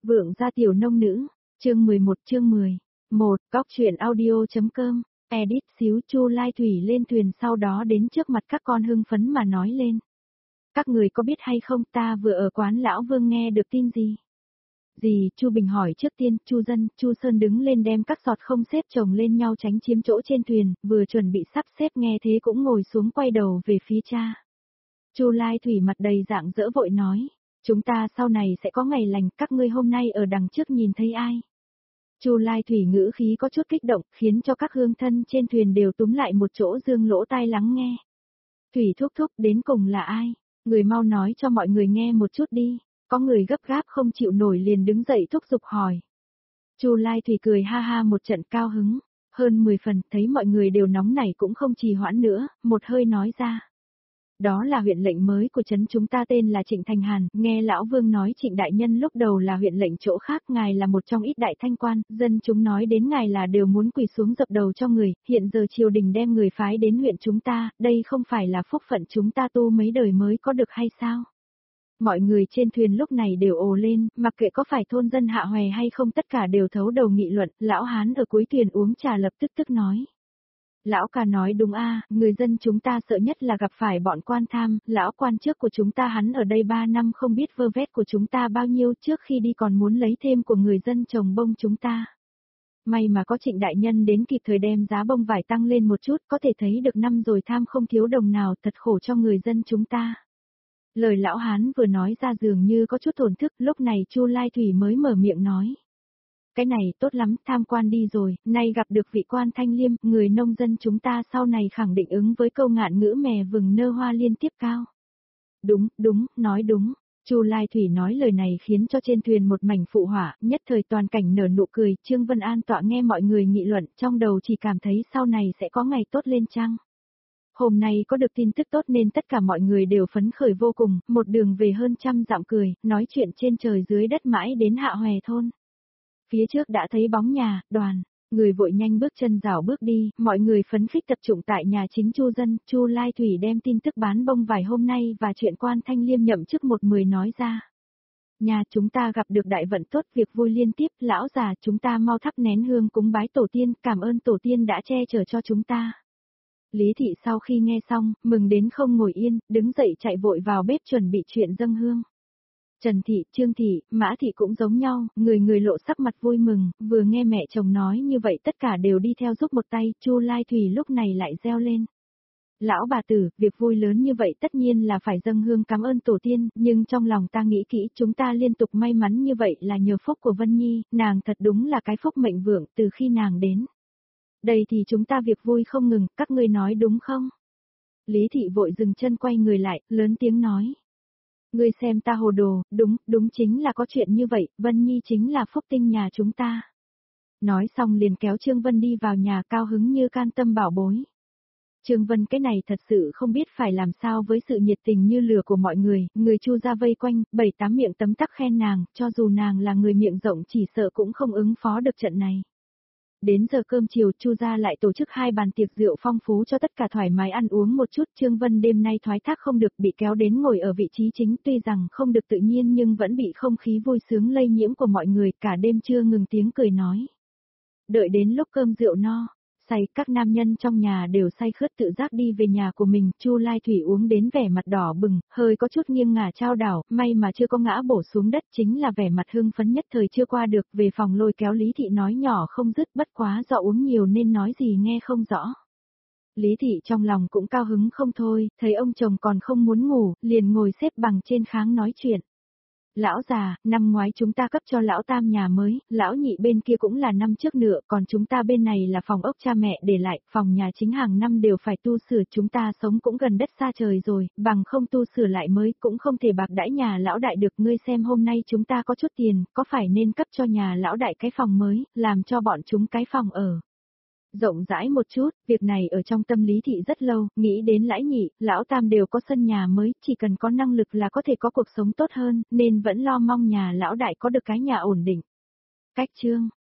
Vượng gia tiểu nông nữ, chương 11 chương 10. 1. Cóc truyện audio.com, edit xíu Chu Lai Thủy lên thuyền sau đó đến trước mặt các con hưng phấn mà nói lên. Các người có biết hay không, ta vừa ở quán lão Vương nghe được tin gì? Gì? Chu Bình hỏi trước tiên. Chu Dân, Chu Sơn đứng lên đem các sọt không xếp chồng lên nhau tránh chiếm chỗ trên thuyền, vừa chuẩn bị sắp xếp nghe thế cũng ngồi xuống quay đầu về phía cha. Chu Lai Thủy mặt đầy rạng rỡ vội nói, chúng ta sau này sẽ có ngày lành, các ngươi hôm nay ở đằng trước nhìn thấy ai? Chu Lai Thủy ngữ khí có chút kích động, khiến cho các hương thân trên thuyền đều túm lại một chỗ dương lỗ tai lắng nghe. Thủy thúc thúc, đến cùng là ai? Người mau nói cho mọi người nghe một chút đi. Có người gấp gáp không chịu nổi liền đứng dậy thúc giục hỏi. Chu Lai Thủy cười ha ha một trận cao hứng, hơn 10 phần, thấy mọi người đều nóng nảy cũng không trì hoãn nữa, một hơi nói ra. Đó là huyện lệnh mới của trấn chúng ta, tên là Trịnh Thành Hàn, nghe lão Vương nói Trịnh đại nhân lúc đầu là huyện lệnh chỗ khác, ngài là một trong ít đại thanh quan, dân chúng nói đến ngài là đều muốn quỳ xuống dập đầu cho người, hiện giờ triều đình đem người phái đến huyện chúng ta, đây không phải là phúc phận chúng ta tu mấy đời mới có được hay sao? Mọi người trên thuyền lúc này đều ồ lên, mặc kệ có phải thôn dân hạ hòe hay không tất cả đều thấu đầu nghị luận, lão hán ở cuối thuyền uống trà lập tức nói. Lão ca nói đúng a, người dân chúng ta sợ nhất là gặp phải bọn quan tham, lão quan trước của chúng ta hắn ở đây 3 năm không biết vơ vét của chúng ta bao nhiêu, trước khi đi còn muốn lấy thêm của người dân trồng bông chúng ta. May mà có Trịnh đại nhân đến kịp thời đem giá bông vải tăng lên một chút, có thể thấy được năm rồi tham không thiếu đồng nào, thật khổ cho người dân chúng ta. Lời lão hán vừa nói ra dường như có chút thổn thức, lúc này Chu Lai Thủy mới mở miệng nói. Cái này tốt lắm, tham quan đi rồi, nay gặp được vị quan thanh liêm, người nông dân chúng ta sau này khẳng định ứng với câu ngạn ngữ mè vừng nơ hoa liên tiếp cao. Đúng, nói đúng. Chu Lai Thủy nói lời này khiến cho trên thuyền một mảnh phụ hỏa, nhất thời toàn cảnh nở nụ cười, Trương Vân An tọa nghe mọi người nghị luận, trong đầu chỉ cảm thấy sau này sẽ có ngày tốt lên chăng. Hôm nay có được tin tức tốt nên tất cả mọi người đều phấn khởi vô cùng, một đường về hơn 100 dặm cười, nói chuyện trên trời dưới đất mãi đến Hạ Hòe thôn. Phía trước đã thấy bóng nhà, đoàn, người vội nhanh bước chân rảo bước đi, mọi người phấn khích tập trung tại nhà chính Chu Dân, Chu Lai Thủy đem tin tức bán bông vải hôm nay và chuyện quan thanh liêm nhậm chức 1/10 nói ra. Nhà chúng ta gặp được đại vận tốt, việc vui liên tiếp, lão già chúng ta mau thắp nén hương cúng bái tổ tiên, cảm ơn tổ tiên đã che chở cho chúng ta. Lý Thị sau khi nghe xong, mừng đến không ngồi yên, đứng dậy chạy vội vào bếp chuẩn bị chuyện dâng hương. Trần Thị, Trương Thị, Mã Thị cũng giống nhau, người lộ sắc mặt vui mừng, vừa nghe mẹ chồng nói như vậy tất cả đều đi theo giúp một tay, Chu Lai Thủy lúc này lại reo lên. Lão bà tử, việc vui lớn như vậy tất nhiên là phải dâng hương cảm ơn tổ tiên, nhưng trong lòng ta nghĩ kỹ chúng ta liên tục may mắn như vậy là nhờ phúc của Vân Nhi, nàng thật đúng là cái phúc mệnh vượng từ khi nàng đến. Đây thì chúng ta việc vui không ngừng, các ngươi nói đúng không? Lý Thị vội dừng chân quay người lại, lớn tiếng nói. Ngươi xem ta hồ đồ, đúng chính là có chuyện như vậy, Vân Nhi chính là phúc tinh nhà chúng ta. Nói xong liền kéo Trương Vân đi vào nhà cao hứng như can tâm bảo bối. Trương Vân cái này thật sự không biết phải làm sao với sự nhiệt tình như lửa của mọi người Chu ra vây quanh, 7-8 miệng tấm tắc khen nàng, cho dù nàng là người miệng rộng chỉ sợ cũng không ứng phó được trận này. Đến giờ cơm chiều, Chu gia lại tổ chức 2 bàn tiệc rượu phong phú cho tất cả thoải mái ăn uống một chút. Trương Vân đêm nay thoái thác không được, bị kéo đến ngồi ở vị trí chính, tuy rằng không được tự nhiên nhưng vẫn bị không khí vui sướng lây nhiễm của mọi người, cả đêm chưa ngừng tiếng cười nói. Đợi đến lúc cơm rượu no, say, các nam nhân trong nhà đều say khướt tự giác đi về nhà của mình, Chu Lai Thủy uống đến vẻ mặt đỏ bừng, hơi có chút nghiêng ngả chao đảo, may mà chưa có ngã bổ xuống đất, chính là vẻ mặt hưng phấn nhất thời chưa qua được, về phòng lôi kéo Lý Thị nói nhỏ không dứt, bất quá do uống nhiều nên nói gì nghe không rõ. Lý Thị trong lòng cũng cao hứng không thôi, thấy ông chồng còn không muốn ngủ, liền ngồi xếp bằng trên kháng nói chuyện. Lão già, năm ngoái chúng ta cấp cho lão tam nhà mới, lão nhị bên kia cũng là năm trước nữa, còn chúng ta bên này là phòng ốc cha mẹ để lại, phòng nhà chính hàng năm đều phải tu sửa, chúng ta sống cũng gần đất xa trời rồi, bằng không tu sửa lại mới cũng không thể bạc đãi nhà lão đại được, ngươi xem hôm nay chúng ta có chút tiền, có phải nên cấp cho nhà lão đại cái phòng mới, làm cho bọn chúng cái phòng ở rộng rãi một chút, việc này ở trong tâm Lý Thị rất lâu, nghĩ đến lãi nhị, lão tam đều có sân nhà mới, chỉ cần có năng lực là có thể có cuộc sống tốt hơn, nên vẫn lo mong nhà lão đại có được cái nhà ổn định. Cách chương